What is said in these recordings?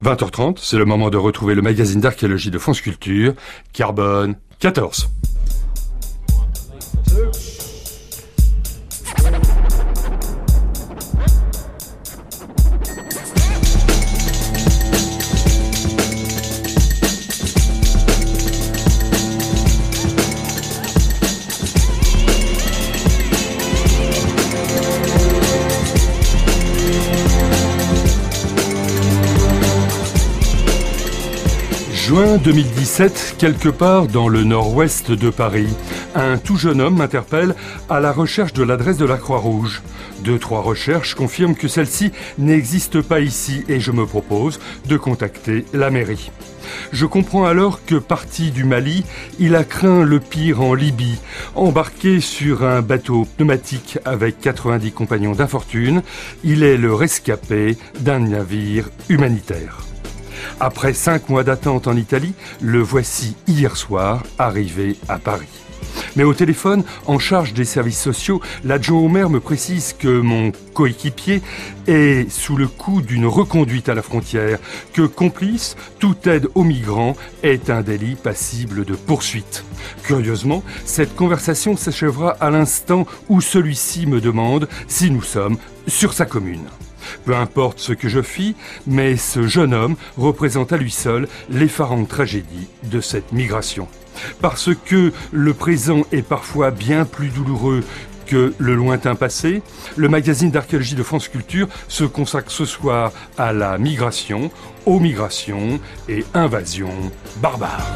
20h30, c'est le moment de retrouver le magazine d'archéologie de France Culture, Carbone 14. Juin 2017, quelque part dans le nord-ouest de Paris, un tout jeune homme m'interpelle à la recherche de l'adresse de la Croix-Rouge. 2-3 recherches confirment que celle-ci n'existe pas ici et je me propose de contacter la mairie. Je comprends alors que, parti du Mali, il a craint le pire en Libye. Embarqué sur un bateau pneumatique avec 90 compagnons d'infortune, il est le rescapé d'un navire humanitaire. Après 5 mois d'attente en Italie, le voici hier soir arrivé à Paris. Mais au téléphone, en charge des services sociaux, l'adjoint au maire me précise que mon coéquipier est sous le coup d'une reconduite à la frontière, que complice, toute aide aux migrants est un délit passible de poursuite. Curieusement, cette conversation s'achèvera à l'instant où celui-ci me demande si nous sommes sur sa commune. Peu importe ce que je fis, mais ce jeune homme représente à lui seul l'effarante tragédie de cette migration. Parce que le présent est parfois bien plus douloureux que le lointain passé, le magazine d'archéologie de France Culture se consacre ce soir à la migration, aux migrations et invasions barbares.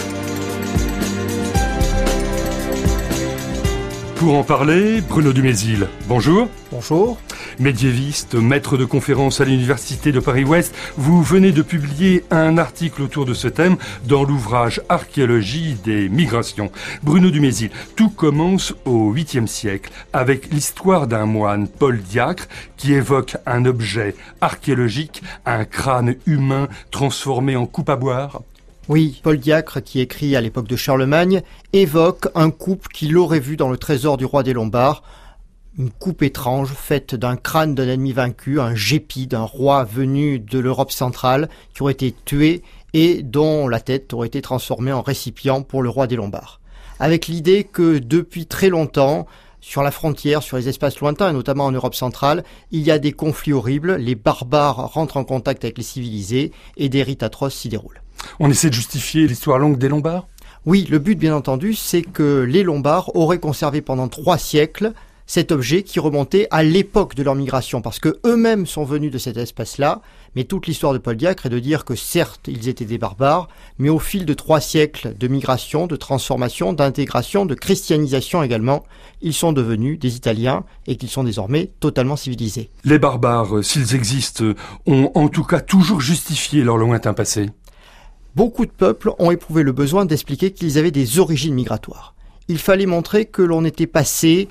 Pour en parler, Bruno Dumézil, bonjour. Bonjour. Médiéviste, maître de conférences à l'Université de Paris-Ouest, vous venez de publier un article autour de ce thème dans l'ouvrage Archéologie des migrations. Bruno Dumézil, tout commence au 8e siècle avec l'histoire d'un moine, Paul Diacre, qui évoque un objet archéologique, un crâne humain transformé en coupe à boire. Oui, Paul Diacre, qui écrit à l'époque de Charlemagne, évoque un coupe qu'il aurait vu dans le trésor du roi des Lombards, une coupe étrange faite d'un crâne d'un ennemi vaincu, un gépi d'un roi venu de l'Europe centrale qui aurait été tué et dont la tête aurait été transformée en récipient pour le roi des Lombards. Avec l'idée que depuis très longtemps, sur la frontière, sur les espaces lointains, et notamment en Europe centrale, il y a des conflits horribles, les barbares rentrent en contact avec les civilisés et des rites atroces s'y déroulent. On essaie de justifier l'histoire longue des Lombards ? Oui, le but bien entendu, c'est que les Lombards auraient conservé pendant 3 siècles cet objet qui remontait à l'époque de leur migration, parce que eux-mêmes sont venus de cet espace-là, mais toute l'histoire de Paul Diacre est de dire que certes, ils étaient des barbares, mais au fil de 3 siècles de migration, de transformation, d'intégration, de christianisation également, ils sont devenus des Italiens et qu'ils sont désormais totalement civilisés. Les barbares, s'ils existent, ont en tout cas toujours justifié leur lointain passé. Beaucoup de peuples ont éprouvé le besoin d'expliquer qu'ils avaient des origines migratoires. Il fallait montrer que l'on était passé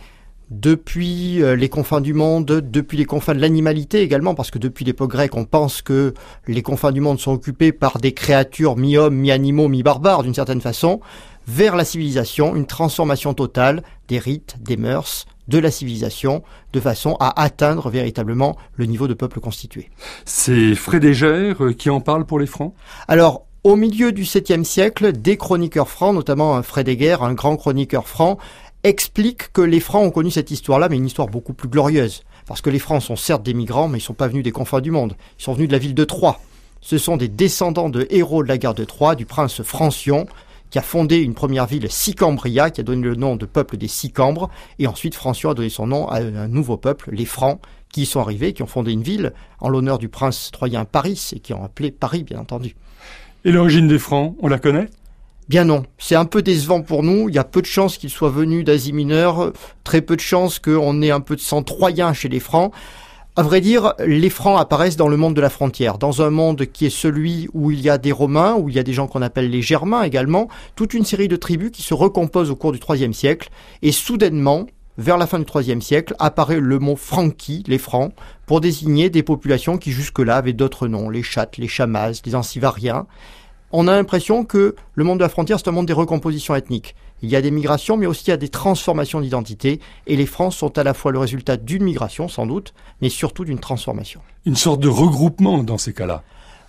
depuis les confins du monde, depuis les confins de l'animalité également, parce que depuis l'époque grecque, on pense que les confins du monde sont occupés par des créatures mi-hommes, mi-animaux, mi-barbares d'une certaine façon, vers la civilisation, une transformation totale des rites, des mœurs, de la civilisation, de façon à atteindre véritablement le niveau de peuple constitué. C'est Frédégère qui en parle pour les Francs ? Alors, au milieu du 7e siècle, des chroniqueurs francs, notamment Frédéguer, un grand chroniqueur franc, explique que les Francs ont connu cette histoire-là, mais une histoire beaucoup plus glorieuse. Parce que les Francs sont certes des migrants, mais ils ne sont pas venus des confins du monde. Ils sont venus de la ville de Troie. Ce sont des descendants de héros de la guerre de Troie, du prince Francion, qui a fondé une première ville, Sicambria, qui a donné le nom de peuple des Sicambres. Et ensuite, Francion a donné son nom à un nouveau peuple, les Francs, qui y sont arrivés, qui ont fondé une ville en l'honneur du prince troyen Paris, et qui ont appelé Paris, bien entendu. Et l'origine des Francs, on la connaît ? Bien non, c'est un peu décevant pour nous, il y a peu de chances qu'ils soient venus d'Asie mineure, très peu de chances qu'on ait un peu de sang troyen chez les Francs. À vrai dire, les Francs apparaissent dans le monde de la frontière, dans un monde qui est celui où il y a des Romains, où il y a des gens qu'on appelle les Germains également, toute une série de tribus qui se recomposent au cours du IIIe siècle, et soudainement, vers la fin du IIIe siècle, apparaît le mot Franki, les Francs, pour désigner des populations qui jusque-là avaient d'autres noms, les Chattes, les Chamazes, les Ancivariens. On a l'impression que le monde de la frontière, c'est un monde des recompositions ethniques. Il y a des migrations, mais aussi il y a des transformations d'identité. Et les Francs sont à la fois le résultat d'une migration, sans doute, mais surtout d'une transformation. Une sorte de regroupement dans ces cas-là.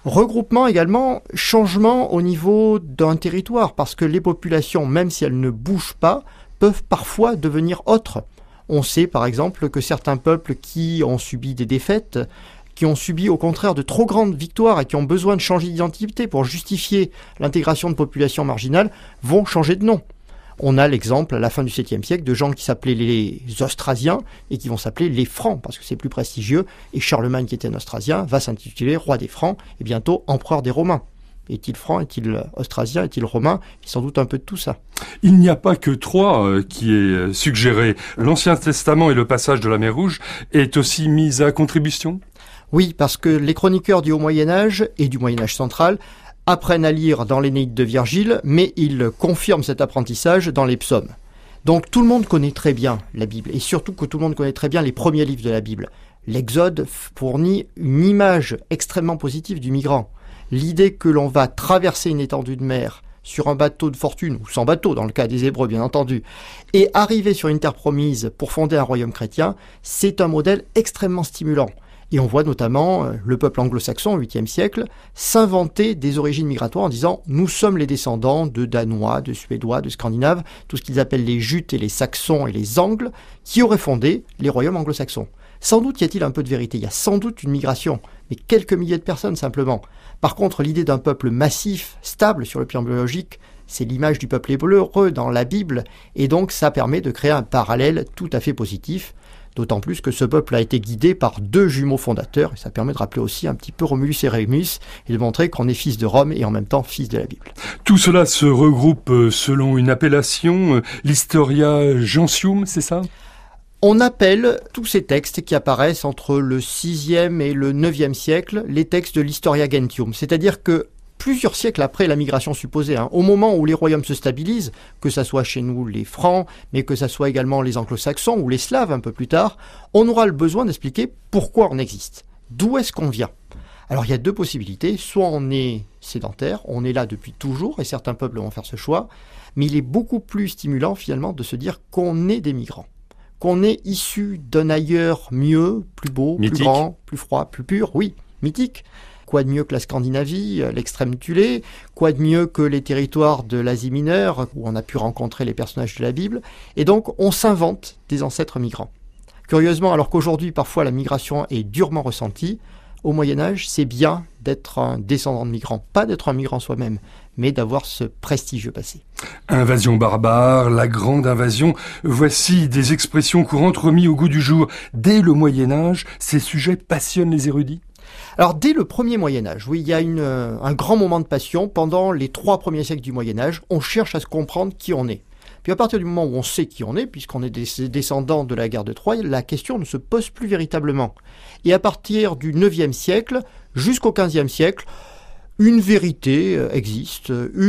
Regroupement également, changement au niveau d'un territoire, parce que les populations, même si elles ne bougent pas, peuvent parfois devenir autres. On sait par exemple que certains peuples qui ont subi des défaites, qui ont subi au contraire de trop grandes victoires et qui ont besoin de changer d'identité pour justifier l'intégration de populations marginales, vont changer de nom. On a l'exemple à la fin du 7e siècle de gens qui s'appelaient les Austrasiens et qui vont s'appeler les Francs parce que c'est plus prestigieux. Et Charlemagne, qui était un Austrasien, va s'intituler roi des Francs et bientôt empereur des Romains. Est-il franc, est-il austrasien, est-il romain? Il y a sans doute un peu de tout ça. Il n'y a pas que Troie qui est suggéré. L'Ancien Testament et le passage de la mer Rouge est aussi mis à contribution? Oui, parce que les chroniqueurs du Haut Moyen-Âge et du Moyen-Âge central apprennent à lire dans l'Énéide de Virgile, mais ils confirment cet apprentissage dans les psaumes. Donc tout le monde connaît très bien la Bible, et surtout que tout le monde connaît très bien les premiers livres de la Bible. L'Exode fournit une image extrêmement positive du migrant. L'idée que l'on va traverser une étendue de mer sur un bateau de fortune, ou sans bateau dans le cas des Hébreux bien entendu, et arriver sur une terre promise pour fonder un royaume chrétien, c'est un modèle extrêmement stimulant. Et on voit notamment le peuple anglo-saxon au 8e siècle s'inventer des origines migratoires en disant « nous sommes les descendants de Danois, de Suédois, de Scandinaves, tout ce qu'ils appellent les Jutes et les Saxons et les Angles, qui auraient fondé les royaumes anglo-saxons ». Sans doute y a-t-il un peu de vérité, il y a sans doute une migration, mais quelques milliers de personnes simplement. Par contre, l'idée d'un peuple massif, stable sur le plan biologique, c'est l'image du peuple hébreu dans la Bible, et donc ça permet de créer un parallèle tout à fait positif. D'autant plus que ce peuple a été guidé par deux jumeaux fondateurs, et ça permet de rappeler aussi un petit peu Romulus et Rémus, et de montrer qu'on est fils de Rome et en même temps fils de la Bible. Tout cela se regroupe selon une appellation, l'Historia Gentium, c'est ça ? On appelle tous ces textes qui apparaissent entre le 6e et le 9e siècle les textes de l'Historia Gentium, c'est-à-dire que plusieurs siècles après la migration supposée, au moment où les royaumes se stabilisent, que ça soit chez nous les Francs, mais que ça soit également les Anglo-Saxons ou les Slaves un peu plus tard, on aura le besoin d'expliquer pourquoi on existe, d'où est-ce qu'on vient. Alors il y a deux possibilités, soit on est sédentaire, on est là depuis toujours, et certains peuples vont faire ce choix, mais il est beaucoup plus stimulant finalement de se dire qu'on est des migrants, qu'on est issu d'un ailleurs mieux, plus beau, mythique, plus grand, plus froid, plus pur, oui, mythique. Quoi de mieux que la Scandinavie, l'extrême Thulé, quoi de mieux que les territoires de l'Asie mineure, où on a pu rencontrer les personnages de la Bible, et donc on s'invente des ancêtres migrants. Curieusement, alors qu'aujourd'hui parfois la migration est durement ressentie, au Moyen-Âge, c'est bien d'être un descendant de migrants, pas d'être un migrant soi-même, mais d'avoir ce prestigieux passé. Invasion barbare, la grande invasion, voici des expressions courantes remises au goût du jour. Dès le Moyen-Âge, ces sujets passionnent les érudits. Alors dès le premier Moyen-Âge, oui, il y a un grand moment de passion. Pendant les 3 premiers siècles du Moyen-Âge, on cherche à se comprendre qui on est. Puis à partir du moment où on sait qui on est, puisqu'on est des descendants de la guerre de Troie, la question ne se pose plus véritablement. Et à partir du 9e siècle jusqu'au 15e siècle, une vérité existe,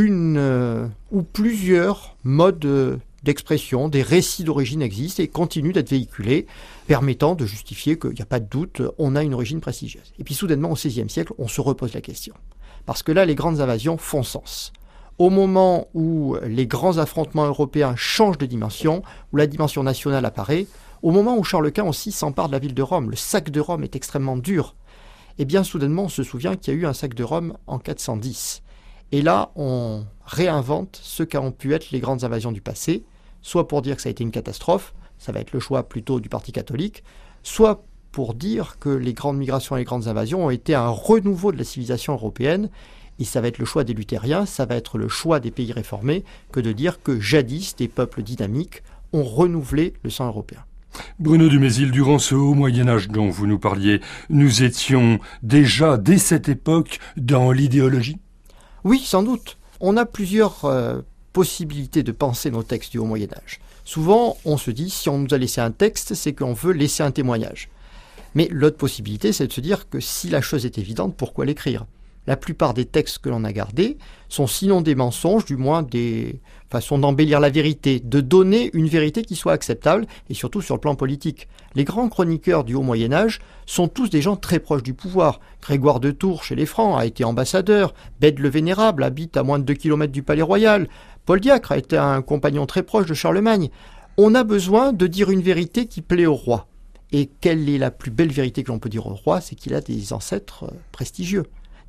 une ou plusieurs modes d'expression, des récits d'origine existent et continuent d'être véhiculés, permettant de justifier qu'il n'y a pas de doute, on a une origine prestigieuse. Et puis soudainement, au XVIe siècle, on se repose la question. Parce que là, les grandes invasions font sens. Au moment où les grands affrontements européens changent de dimension, où la dimension nationale apparaît, au moment où Charles Quint aussi s'empare de la ville de Rome, le sac de Rome est extrêmement dur, et bien soudainement, on se souvient qu'il y a eu un sac de Rome en 410. Et là, on réinvente ce qu'ont pu être les grandes invasions du passé, soit pour dire que ça a été une catastrophe, ça va être le choix plutôt du Parti catholique, soit pour dire que les grandes migrations et les grandes invasions ont été un renouveau de la civilisation européenne, et ça va être le choix des luthériens, ça va être le choix des pays réformés, que de dire que jadis, des peuples dynamiques ont renouvelé le sang européen. Bruno Dumézil, durant ce haut Moyen-Âge dont vous nous parliez, nous étions déjà, dès cette époque, dans l'idéologie ? Oui, sans doute. On a plusieurs possibilités de penser nos textes du haut Moyen-Âge. Souvent, on se dit, si on nous a laissé un texte, c'est qu'on veut laisser un témoignage. Mais l'autre possibilité, c'est de se dire que si la chose est évidente, pourquoi l'écrire ? La plupart des textes que l'on a gardés sont sinon des mensonges, du moins des façons d'embellir la vérité, de donner une vérité qui soit acceptable, et surtout sur le plan politique. Les grands chroniqueurs du haut Moyen-Âge sont tous des gens très proches du pouvoir. Grégoire de Tours, chez les Francs, a été ambassadeur. Bède le Vénérable habite à moins de 2 km du Palais Royal. Paul Diacre a été un compagnon très proche de Charlemagne. On a besoin de dire une vérité qui plaît au roi. Et quelle est la plus belle vérité que l'on peut dire au roi ? C'est qu'il a des ancêtres prestigieux.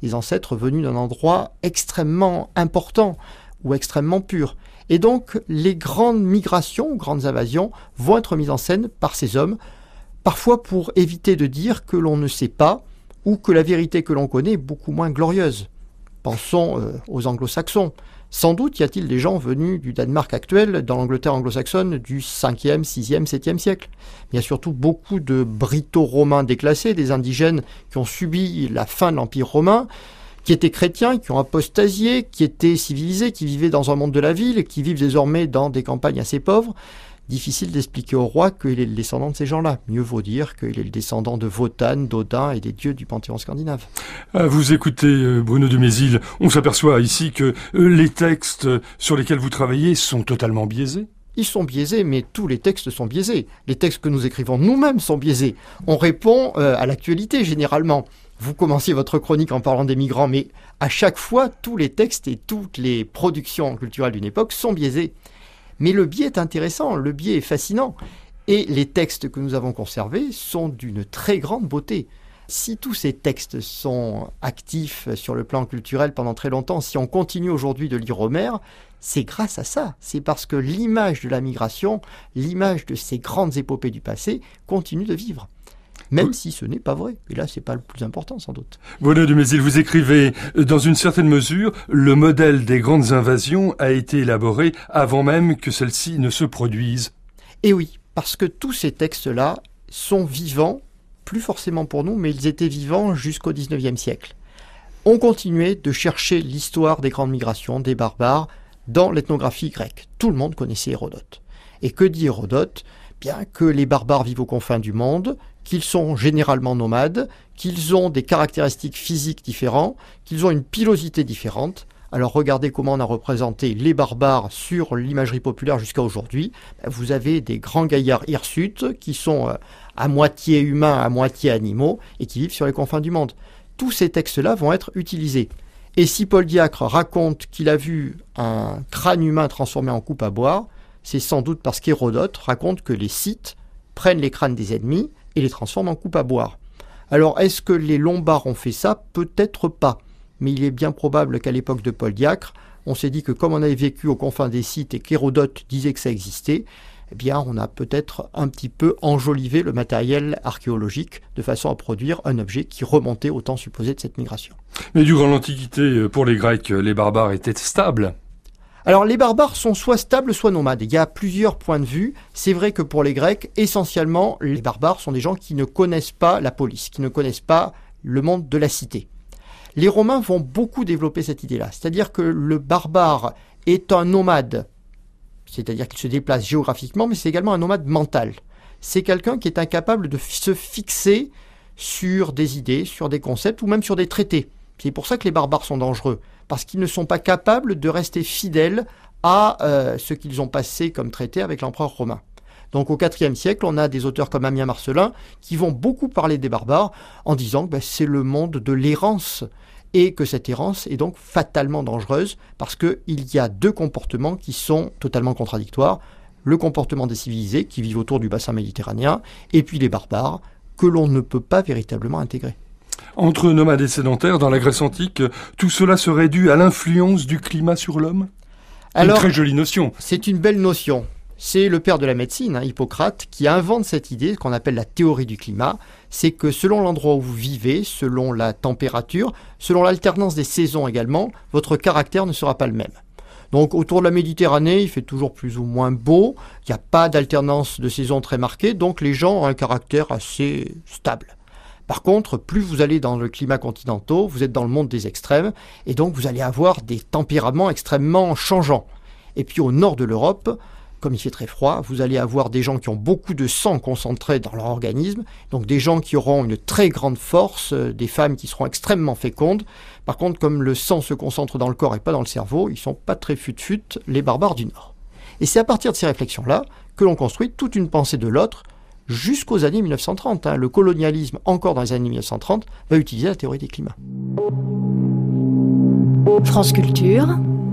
des ancêtres venus d'un endroit extrêmement important ou extrêmement pur. Et donc, les grandes migrations, grandes invasions, vont être mises en scène par ces hommes, parfois pour éviter de dire que l'on ne sait pas ou que la vérité que l'on connaît est beaucoup moins glorieuse. Pensons aux anglo-saxons. Sans doute y a-t-il des gens venus du Danemark actuel, dans l'Angleterre anglo-saxonne, du 5e, 6e, 7e siècle. Il y a surtout beaucoup de Brito-romains déclassés, des indigènes qui ont subi la fin de l'Empire romain, qui étaient chrétiens, qui ont apostasié, qui étaient civilisés, qui vivaient dans un monde de la ville, qui vivent désormais dans des campagnes assez pauvres. Difficile d'expliquer au roi qu'il est le descendant de ces gens-là. Mieux vaut dire qu'il est le descendant de Wotan, d'Odin et des dieux du panthéon scandinave. Vous écoutez Bruno de Mézil, on s'aperçoit ici que les textes sur lesquels vous travaillez sont totalement biaisés. Ils sont biaisés, mais tous les textes sont biaisés. Les textes que nous écrivons nous-mêmes sont biaisés. On répond à l'actualité généralement. Vous commenciez votre chronique en parlant des migrants, mais à chaque fois, tous les textes et toutes les productions culturelles d'une époque sont biaisés. Mais le biais est intéressant, le biais est fascinant. Et les textes que nous avons conservés sont d'une très grande beauté. Si tous ces textes sont actifs sur le plan culturel pendant très longtemps, si on continue aujourd'hui de lire Homère, c'est grâce à ça. C'est parce que l'image de la migration, l'image de ces grandes épopées du passé continue de vivre. Même si ce n'est pas vrai. Et là, c'est pas le plus important, sans doute. Bruno de Mézil, vous écrivez, dans une certaine mesure, le modèle des grandes invasions a été élaboré avant même que celles-ci ne se produisent. Et oui, parce que tous ces textes-là sont vivants, plus forcément pour nous, mais ils étaient vivants jusqu'au XIXe siècle. On continuait de chercher l'histoire des grandes migrations, des barbares, dans l'ethnographie grecque. Tout le monde connaissait Hérodote. Et que dit Hérodote ? Bien que les barbares vivent aux confins du monde, qu'ils sont généralement nomades, qu'ils ont des caractéristiques physiques différentes, qu'ils ont une pilosité différente. Alors regardez comment on a représenté les barbares sur l'imagerie populaire jusqu'à aujourd'hui. Vous avez des grands gaillards hirsutes qui sont à moitié humains, à moitié animaux et qui vivent sur les confins du monde. Tous ces textes-là vont être utilisés. Et si Paul Diacre raconte qu'il a vu un crâne humain transformé en coupe à boire, c'est sans doute parce qu'Hérodote raconte que les Scythes prennent les crânes des ennemis et les transforment en coupe à boire. Alors, est-ce que les Lombards ont fait ça ? Peut-être pas. Mais il est bien probable qu'à l'époque de Paul Diacre, on s'est dit que comme on avait vécu aux confins des Scythes et qu'Hérodote disait que ça existait, eh bien, on a peut-être un petit peu enjolivé le matériel archéologique de façon à produire un objet qui remontait au temps supposé de cette migration. Mais durant l'Antiquité, pour les Grecs, les barbares étaient stables. Alors les barbares sont soit stables, soit nomades. Il y a plusieurs points de vue. C'est vrai que pour les Grecs, essentiellement, les barbares sont des gens qui ne connaissent pas la police, qui ne connaissent pas le monde de la cité. Les Romains vont beaucoup développer cette idée-là. C'est-à-dire que le barbare est un nomade, c'est-à-dire qu'il se déplace géographiquement, mais c'est également un nomade mental. C'est quelqu'un qui est incapable de se fixer sur des idées, sur des concepts ou même sur des traités. C'est pour ça que les barbares sont dangereux, parce qu'ils ne sont pas capables de rester fidèles à ce qu'ils ont passé comme traité avec l'empereur romain. Donc au IVe siècle, on a des auteurs comme Ammien Marcellin qui vont beaucoup parler des barbares en disant que c'est le monde de l'errance et que cette errance est donc fatalement dangereuse parce qu'il y a deux comportements qui sont totalement contradictoires. Le comportement des civilisés qui vivent autour du bassin méditerranéen et puis les barbares que l'on ne peut pas véritablement intégrer. Entre nomades et sédentaires, dans la Grèce antique, tout cela serait dû à l'influence du climat sur l'homme ? Alors, une très jolie notion. C'est une belle notion. C'est le père de la médecine, Hippocrate, qui invente cette idée qu'on appelle la théorie du climat. C'est que selon l'endroit où vous vivez, selon la température, selon l'alternance des saisons également, votre caractère ne sera pas le même. Donc autour de la Méditerranée, il fait toujours plus ou moins beau, il n'y a pas d'alternance de saison très marquée, donc les gens ont un caractère assez stable. Par contre, plus vous allez dans le climat continentaux, vous êtes dans le monde des extrêmes, et donc vous allez avoir des tempéraments extrêmement changeants. Et puis au nord de l'Europe, comme il fait très froid, vous allez avoir des gens qui ont beaucoup de sang concentré dans leur organisme, donc des gens qui auront une très grande force, des femmes qui seront extrêmement fécondes. Par contre, comme le sang se concentre dans le corps et pas dans le cerveau, ils sont pas très fut-fut, les barbares du Nord. Et c'est à partir de ces réflexions-là que l'on construit toute une pensée de l'autre, jusqu'aux années 1930. Le colonialisme, encore dans les années 1930, va utiliser la théorie des climats. France Culture,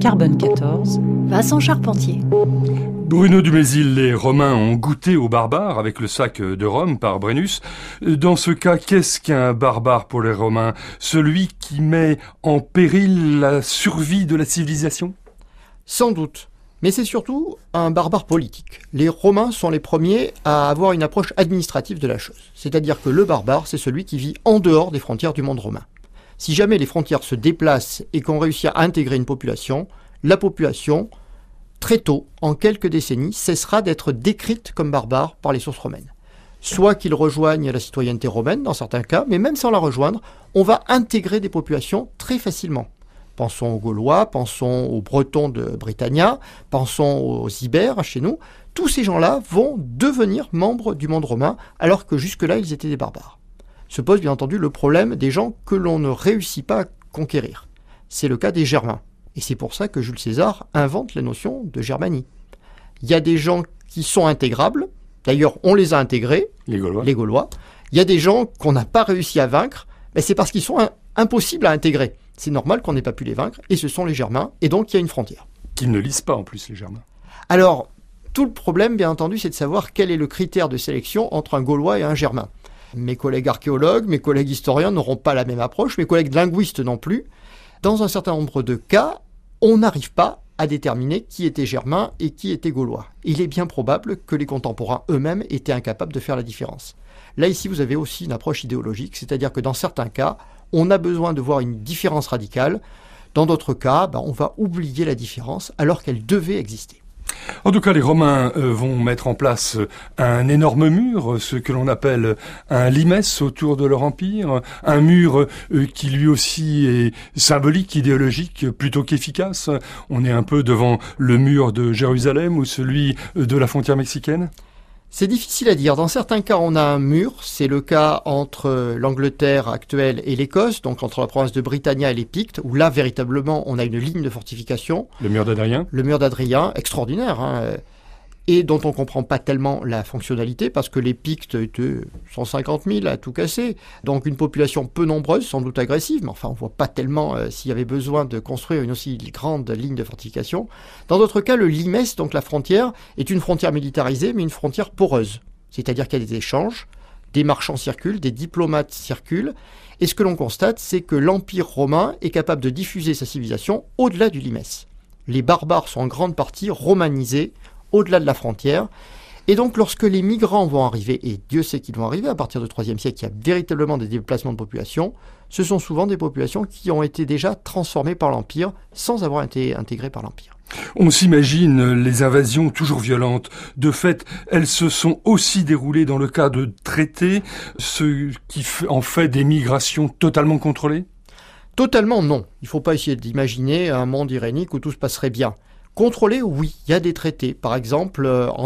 Carbone 14. Vincent Charpentier. Bruno Dumézil, les Romains ont goûté aux barbares avec le sac de Rome par Brennus. Dans ce cas, qu'est-ce qu'un barbare pour les Romains? Celui qui met en péril la survie de la civilisation? Sans doute. Mais c'est surtout un barbare politique. Les Romains sont les premiers à avoir une approche administrative de la chose. C'est-à-dire que le barbare, c'est celui qui vit en dehors des frontières du monde romain. Si jamais les frontières se déplacent et qu'on réussit à intégrer une population, la population, très tôt, en quelques décennies, cessera d'être décrite comme barbare par les sources romaines. Soit qu'ils rejoignent la citoyenneté romaine, dans certains cas, mais même sans la rejoindre, on va intégrer des populations très facilement. Pensons aux Gaulois, pensons aux Bretons de Britannia, pensons aux Ibères chez nous. Tous ces gens-là vont devenir membres du monde romain, alors que jusque-là, ils étaient des barbares. Se pose bien entendu le problème des gens que l'on ne réussit pas à conquérir. C'est le cas des Germains. Et c'est pour ça que Jules César invente la notion de Germanie. Il y a des gens qui sont intégrables, d'ailleurs on les a intégrés, les Gaulois. Il y a des gens qu'on n'a pas réussi à vaincre, mais c'est parce qu'ils sont impossibles à intégrer. C'est normal qu'on n'ait pas pu les vaincre, et ce sont les Germains, et donc il y a une frontière. Qu'ils ne lisent pas en plus, les Germains. Alors, tout le problème, bien entendu, c'est de savoir quel est le critère de sélection entre un Gaulois et un Germain. Mes collègues archéologues, mes collègues historiens n'auront pas la même approche, mes collègues linguistes non plus. Dans un certain nombre de cas, on n'arrive pas à déterminer qui était germain et qui était gaulois. Il est bien probable que les contemporains eux-mêmes étaient incapables de faire la différence. Là, ici, vous avez aussi une approche idéologique, c'est-à-dire que dans certains cas, on a besoin de voir une différence radicale. Dans d'autres cas, on va oublier la différence alors qu'elle devait exister. En tout cas, les Romains vont mettre en place un énorme mur, ce que l'on appelle un limes autour de leur empire, un mur qui lui aussi est symbolique, idéologique, plutôt qu'efficace. On est un peu devant le mur de Jérusalem ou celui de la frontière mexicaine. C'est difficile à dire. Dans certains cas, on a un mur. C'est le cas entre l'Angleterre actuelle et l'Écosse, donc entre la province de Britannia et les Pictes, où là, véritablement, on a une ligne de fortification. Le mur d'Adrien. Le mur d'Adrien, extraordinaire, et dont on ne comprend pas tellement la fonctionnalité, parce que les Pictes étaient 150 000 à tout casser. Donc une population peu nombreuse, sans doute agressive, mais enfin, on ne voit pas tellement s'il y avait besoin de construire une aussi grande ligne de fortification. Dans d'autres cas, le limes, donc la frontière, est une frontière militarisée, mais une frontière poreuse. C'est-à-dire qu'il y a des échanges, des marchands circulent, des diplomates circulent, et ce que l'on constate, c'est que l'Empire romain est capable de diffuser sa civilisation au-delà du limes. Les barbares sont en grande partie romanisés au-delà de la frontière. Et donc, lorsque les migrants vont arriver, et Dieu sait qu'ils vont arriver, à partir du IIIe siècle, il y a véritablement des déplacements de population, ce sont souvent des populations qui ont été déjà transformées par l'Empire, sans avoir été intégrées par l'Empire. On s'imagine les invasions toujours violentes. De fait, elles se sont aussi déroulées dans le cas de traités, ce qui en fait des migrations totalement contrôlées ? Totalement non. Il ne faut pas essayer d'imaginer un monde irénique où tout se passerait bien. Contrôlé, oui, il y a des traités. Par exemple, en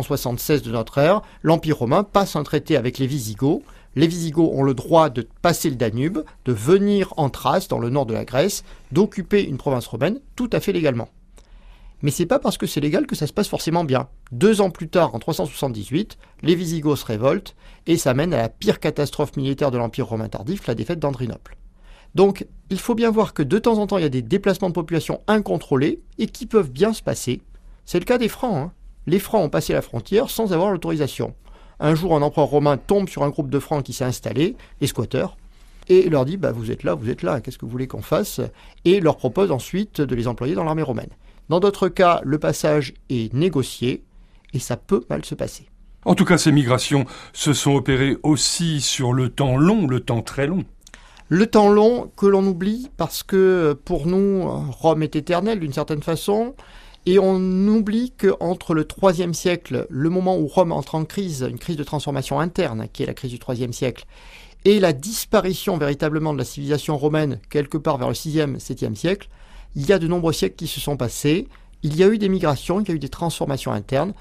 376 de notre ère, l'Empire romain passe un traité avec les Visigoths. Les Visigoths ont le droit de passer le Danube, de venir en Thrace, dans le nord de la Grèce, d'occuper une province romaine tout à fait légalement. Mais c'est pas parce que c'est légal que ça se passe forcément bien. 2 ans plus tard, en 378, les Visigoths se révoltent et ça mène à la pire catastrophe militaire de l'Empire romain tardif, la défaite d'Andrinople. Donc, il faut bien voir que de temps en temps, il y a des déplacements de population incontrôlés et qui peuvent bien se passer. C'est le cas des Francs. Les Francs ont passé la frontière sans avoir l'autorisation. Un jour, un empereur romain tombe sur un groupe de Francs qui s'est installé, les squatteurs, et leur dit vous êtes là, qu'est-ce que vous voulez qu'on fasse ?» et leur propose ensuite de les employer dans l'armée romaine. Dans d'autres cas, le passage est négocié et ça peut mal se passer. En tout cas, ces migrations se sont opérées aussi sur le temps long, le temps très long. Le temps long que l'on oublie parce que pour nous, Rome est éternelle d'une certaine façon. Et on oublie qu'entre le IIIe siècle, le moment où Rome entre en crise, une crise de transformation interne, qui est la crise du IIIe siècle, et la disparition véritablement de la civilisation romaine, quelque part vers le VIe, VIIe siècle, il y a de nombreux siècles qui se sont passés. Il y a eu des migrations, il y a eu des transformations internes.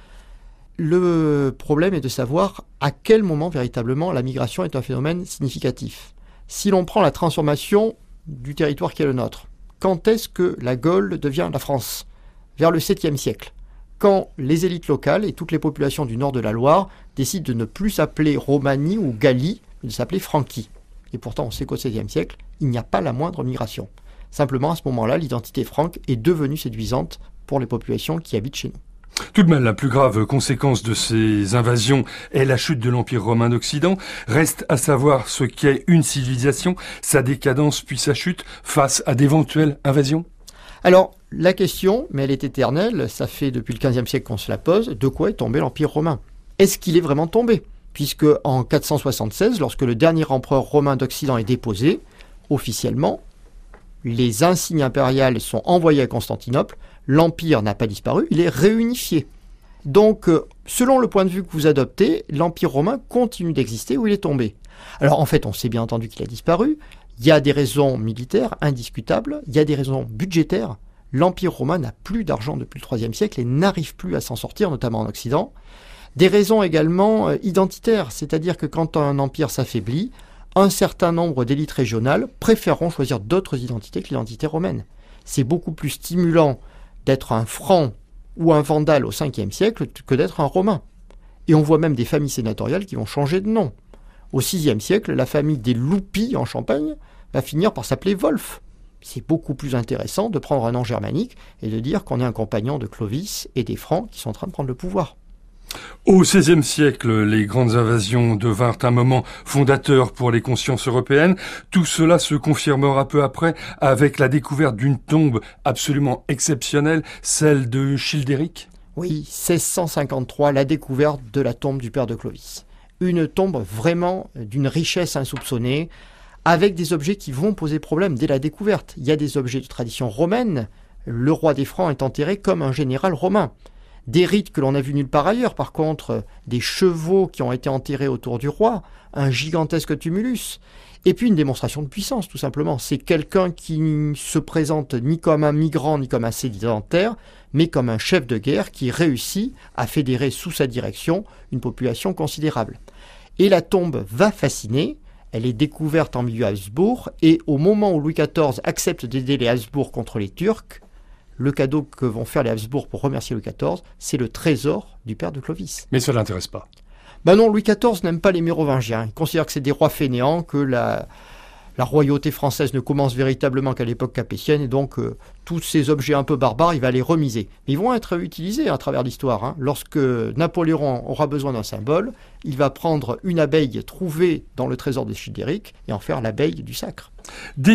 Le problème est de savoir à quel moment véritablement la migration est un phénomène significatif. Si l'on prend la transformation du territoire qui est le nôtre, quand est-ce que la Gaule devient la France ? Vers le 7e siècle, quand les élites locales et toutes les populations du nord de la Loire décident de ne plus s'appeler Romanie ou Gallie, mais de s'appeler Franquie. Et pourtant, on sait qu'au 16e siècle, il n'y a pas la moindre migration. Simplement, à ce moment-là, l'identité franque est devenue séduisante pour les populations qui habitent chez nous. Tout de même, la plus grave conséquence de ces invasions est la chute de l'Empire romain d'Occident. Reste à savoir ce qu'est une civilisation, sa décadence puis sa chute face à d'éventuelles invasions. Alors, la question, mais elle est éternelle, ça fait depuis le XVe siècle qu'on se la pose, de quoi est tombé l'Empire romain ? Est-ce qu'il est vraiment tombé ? Puisque en 476, lorsque le dernier empereur romain d'Occident est déposé, officiellement, les insignes impériaux sont envoyés à Constantinople, l'Empire n'a pas disparu, il est réunifié. Donc, selon le point de vue que vous adoptez, l'Empire romain continue d'exister ou il est tombé. Alors en fait, on sait bien entendu qu'il a disparu, il y a des raisons militaires indiscutables, il y a des raisons budgétaires. L'Empire romain n'a plus d'argent depuis le IIIe siècle et n'arrive plus à s'en sortir, notamment en Occident. Des raisons également identitaires, c'est-à-dire que quand un empire s'affaiblit, un certain nombre d'élites régionales préféreront choisir d'autres identités que l'identité romaine. C'est beaucoup plus stimulant d'être un franc ou un vandale au Ve siècle que d'être un romain. Et on voit même des familles sénatoriales qui vont changer de nom. Au VIe siècle, la famille des Lupi en Champagne va finir par s'appeler Wolf. C'est beaucoup plus intéressant de prendre un nom germanique et de dire qu'on est un compagnon de Clovis et des Francs qui sont en train de prendre le pouvoir. Au XVIe siècle, les grandes invasions devinrent un moment fondateur pour les consciences européennes. Tout cela se confirmera peu après avec la découverte d'une tombe absolument exceptionnelle, celle de Childéric. Oui, 1653, la découverte de la tombe du père de Clovis. Une tombe vraiment d'une richesse insoupçonnée, avec des objets qui vont poser problème dès la découverte. Il y a des objets de tradition romaine. Le roi des Francs est enterré comme un général romain. Des rites que l'on a vus nulle part ailleurs, par contre, des chevaux qui ont été enterrés autour du roi, un gigantesque tumulus, et puis une démonstration de puissance, tout simplement. C'est quelqu'un qui ne se présente ni comme un migrant, ni comme un sédentaire, mais comme un chef de guerre qui réussit à fédérer sous sa direction une population considérable. Et la tombe va fasciner, elle est découverte en milieu Habsbourg, et au moment où Louis XIV accepte d'aider les Habsbourg contre les Turcs, le cadeau que vont faire les Habsbourg pour remercier Louis XIV, c'est le trésor du père de Clovis. Mais ça ne l'intéresse pas. Ben non, Louis XIV n'aime pas les Mérovingiens. Il considère que c'est des rois fainéants, que la royauté française ne commence véritablement qu'à l'époque capétienne, et donc tous ces objets un peu barbares, il va les remiser. Mais ils vont être utilisés à travers l'histoire. Lorsque Napoléon aura besoin d'un symbole, il va prendre une abeille trouvée dans le trésor de Childéric et en faire l'abeille du sacre. Dès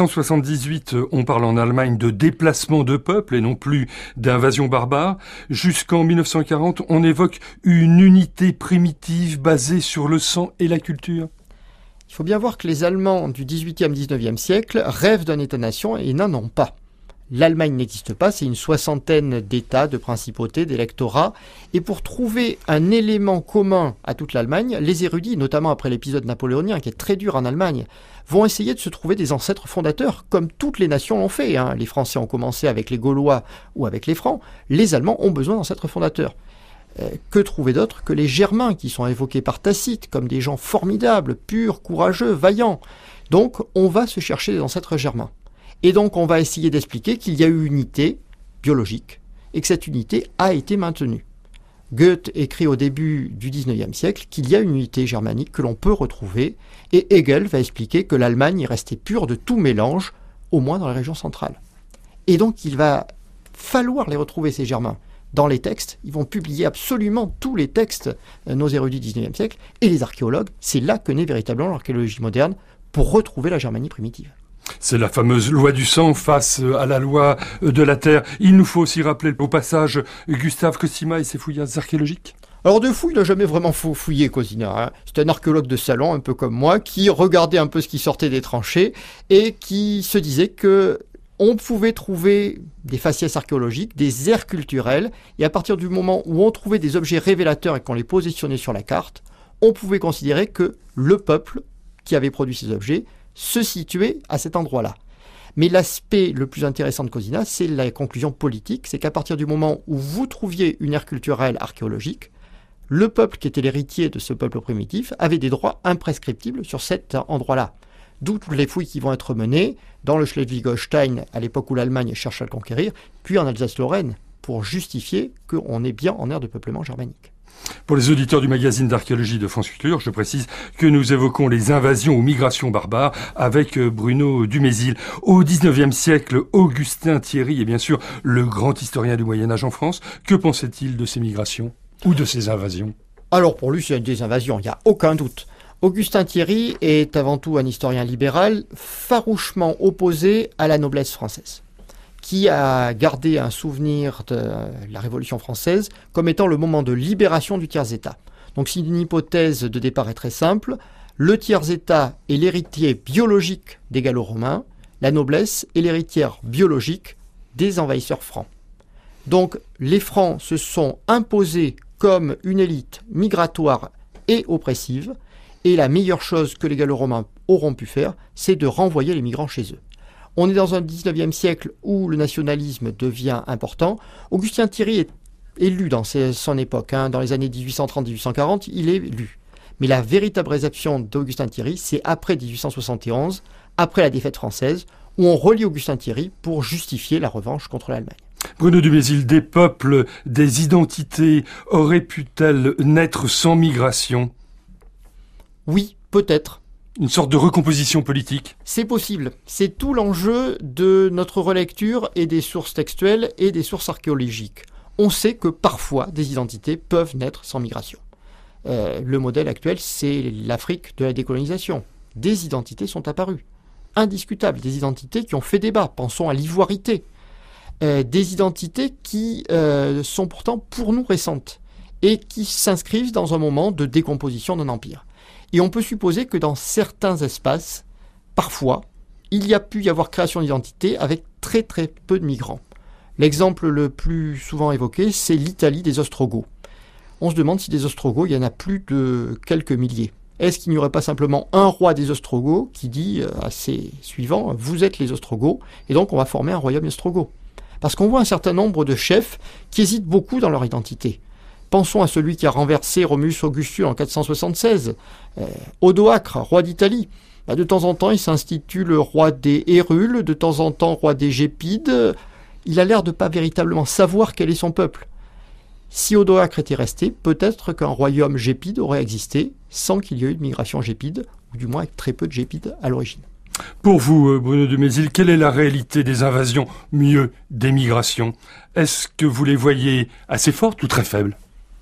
1778, on parle en Allemagne de déplacement de peuple et non plus d'invasion barbare. Jusqu'en 1940, on évoque une unité primitive basée sur le sang et la culture. Il faut bien voir que les Allemands du XVIIIe, XIXe siècle rêvent d'un État-nation et n'en ont pas. L'Allemagne n'existe pas, c'est une soixantaine d'États, de principautés, d'électorats. Et pour trouver un élément commun à toute l'Allemagne, les érudits, notamment après l'épisode napoléonien, qui est très dur en Allemagne, vont essayer de se trouver des ancêtres fondateurs, comme toutes les nations l'ont fait. Les Français ont commencé avec les Gaulois ou avec les Francs. Les Allemands ont besoin d'ancêtres fondateurs. Que trouver d'autre que les Germains, qui sont évoqués par Tacite comme des gens formidables, purs, courageux, vaillants. Donc, on va se chercher des ancêtres germains. Et donc, on va essayer d'expliquer qu'il y a eu unité biologique et que cette unité a été maintenue. Goethe écrit au début du XIXe siècle qu'il y a une unité germanique que l'on peut retrouver, et Hegel va expliquer que l'Allemagne est restée pure de tout mélange, au moins dans la région centrale. Et donc, il va falloir les retrouver, ces Germains. Dans les textes, ils vont publier absolument tous les textes, nos érudits du XIXe siècle, et les archéologues, c'est là que naît véritablement l'archéologie moderne, pour retrouver la Germanie primitive. C'est la fameuse loi du sang face à la loi de la terre. Il nous faut aussi rappeler au passage Gustave Cosima et ses fouillasses archéologiques. Alors de fou, il n'a jamais vraiment fouillé Cosina. C'est un archéologue de salon, un peu comme moi, qui regardait un peu ce qui sortait des tranchées et qui se disait que on pouvait trouver des faciès archéologiques, des aires culturelles, et à partir du moment où on trouvait des objets révélateurs et qu'on les positionnait sur la carte, on pouvait considérer que le peuple qui avait produit ces objets se situait à cet endroit-là. Mais l'aspect le plus intéressant de Cosina, c'est la conclusion politique, c'est qu'à partir du moment où vous trouviez une aire culturelle archéologique, le peuple qui était l'héritier de ce peuple primitif avait des droits imprescriptibles sur cet endroit-là. D'où toutes les fouilles qui vont être menées dans le Schleswig-Holstein, à l'époque où l'Allemagne cherche à le conquérir, puis en Alsace-Lorraine, pour justifier qu'on est bien en ère de peuplement germanique. Pour les auditeurs du magazine d'archéologie de France Culture, je précise que nous évoquons les invasions ou migrations barbares avec Bruno Dumézil. Au XIXe siècle, Augustin Thierry est bien sûr le grand historien du Moyen-Âge en France. Que pensait-il de ces migrations ou de ces invasions ? Alors pour lui, c'est des invasions, il n'y a aucun doute. Augustin Thierry est avant tout un historien libéral farouchement opposé à la noblesse française, qui a gardé un souvenir de la Révolution française comme étant le moment de libération du tiers-État. Donc si une hypothèse de départ est très simple, le tiers-État est l'héritier biologique des Gallo-Romains, la noblesse est l'héritière biologique des envahisseurs francs. Donc les Francs se sont imposés comme une élite migratoire et oppressive, et la meilleure chose que les Gallo-Romains auront pu faire, c'est de renvoyer les migrants chez eux. On est dans un 19e siècle où le nationalisme devient important. Augustin Thierry est élu dans son époque, dans les années 1830-1840, il est élu. Mais la véritable réception d'Augustin Thierry, c'est après 1871, après la défaite française, où on relie Augustin Thierry pour justifier la revanche contre l'Allemagne. Bruno Dumézil, des peuples, des identités auraient pu-elles naître sans migration ? Oui, peut-être. Une sorte de recomposition politique ? C'est possible. C'est tout l'enjeu de notre relecture et des sources textuelles et des sources archéologiques. On sait que parfois des identités peuvent naître sans migration. Le modèle actuel, c'est l'Afrique de la décolonisation. Des identités sont apparues. Indiscutables. Des identités qui ont fait débat. Pensons à l'ivoirité. Des identités qui sont pourtant pour nous récentes et qui s'inscrivent dans un moment de décomposition d'un empire. Et on peut supposer que dans certains espaces, parfois, il y a pu y avoir création d'identité avec très très peu de migrants. L'exemple le plus souvent évoqué, c'est l'Italie des Ostrogoths. On se demande si des Ostrogoths, il y en a plus de quelques milliers. Est-ce qu'il n'y aurait pas simplement un roi des Ostrogoths qui dit à ses suivants « vous êtes les Ostrogoths » et donc on va former un royaume ostrogoth. Parce qu'on voit un certain nombre de chefs qui hésitent beaucoup dans leur identité. Pensons à celui qui a renversé Romulus Augustule en 476, Odoacre, roi d'Italie. De temps en temps, il s'institue le roi des Hérules, de temps en temps roi des Gépides. Il a l'air de ne pas véritablement savoir quel est son peuple. Si Odoacre était resté, peut-être qu'un royaume gépide aurait existé sans qu'il y ait eu de migration gépide, ou du moins avec très peu de gépides à l'origine. Pour vous, Bruno Dumézil, quelle est la réalité des invasions, mieux des migrations ? Est-ce que vous les voyez assez fortes ou très faibles ?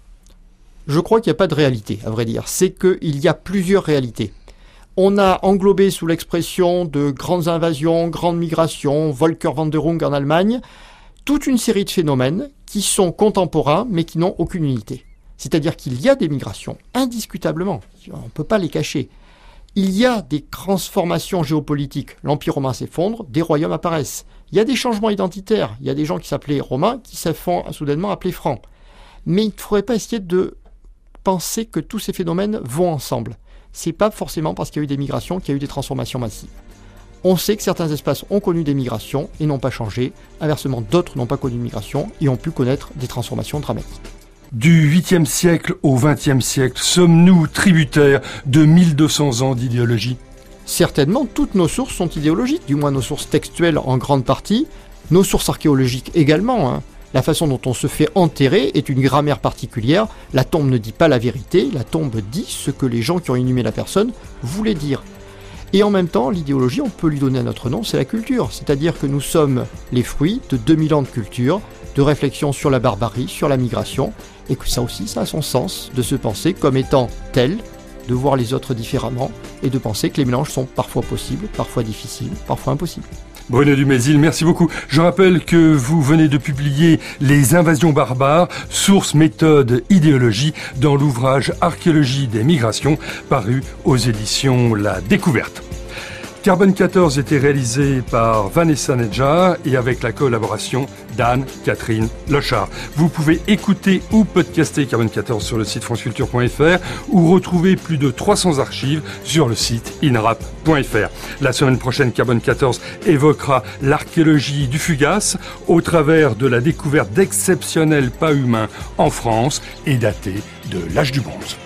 Je crois qu'il n'y a pas de réalité, à vrai dire. C'est qu'il y a plusieurs réalités. On a englobé sous l'expression de grandes invasions, grandes migrations, Volker-Wanderung en Allemagne, toute une série de phénomènes qui sont contemporains mais qui n'ont aucune unité. C'est-à-dire qu'il y a des migrations, indiscutablement, on ne peut pas les cacher. Il y a des transformations géopolitiques, l'Empire romain s'effondre, des royaumes apparaissent. Il y a des changements identitaires, il y a des gens qui s'appelaient romains qui se font soudainement appeler francs. Mais il ne faudrait pas essayer de penser que tous ces phénomènes vont ensemble. C'est pas forcément parce qu'il y a eu des migrations qu'il y a eu des transformations massives. On sait que certains espaces ont connu des migrations et n'ont pas changé. Inversement, d'autres n'ont pas connu de migration et ont pu connaître des transformations dramatiques. Du 8e siècle au 20e siècle, sommes-nous tributaires de 1200 ans d'idéologie ? Certainement, toutes nos sources sont idéologiques, du moins nos sources textuelles en grande partie, nos sources archéologiques également. La façon dont on se fait enterrer est une grammaire particulière. La tombe ne dit pas la vérité, la tombe dit ce que les gens qui ont inhumé la personne voulaient dire. Et en même temps, l'idéologie, on peut lui donner un autre nom, c'est la culture. C'est-à-dire que nous sommes les fruits de 2000 ans de culture, de réflexion sur la barbarie, sur la migration, et que ça aussi, ça a son sens de se penser comme étant tel, de voir les autres différemment, et de penser que les mélanges sont parfois possibles, parfois difficiles, parfois impossibles. Bruno Dumézil, merci beaucoup. Je rappelle que vous venez de publier Les invasions barbares, sources, méthodes, idéologie dans l'ouvrage Archéologie des migrations, paru aux éditions La Découverte. Carbone 14 était réalisé par Vanessa Nedjar et avec la collaboration d'Anne-Catherine Lochard. Vous pouvez écouter ou podcaster Carbone 14 sur le site franceculture.fr ou retrouver plus de 300 archives sur le site inrap.fr. La semaine prochaine, Carbone 14 évoquera l'archéologie du fugace au travers de la découverte d'exceptionnels pas humains en France et datés de l'âge du bronze.